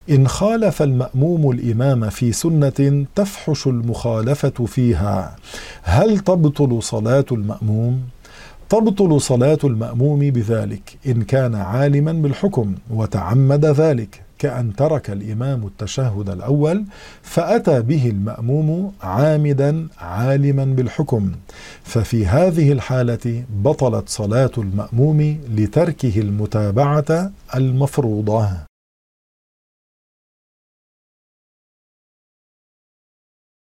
إن خالف المأموم الإمام في سنة تفحش المخالفة فيها، هل تبطل صلاة المأموم؟ تبطل صلاة المأموم بذلك إن كان عالما بالحكم وتعمد ذلك، كأن ترك الإمام التشهد الأول فأتى به المأموم عامدا عالما بالحكم، ففي هذه الحالة بطلت صلاة المأموم لتركه المتابعة المفروضة.